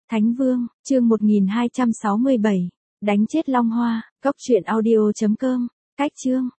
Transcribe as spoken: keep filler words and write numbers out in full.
Thánh Vương, chương một nghìn hai trăm sáu mươi bảy, đánh chết Long Hoa, cốc truyện audio chấm com, cách chương.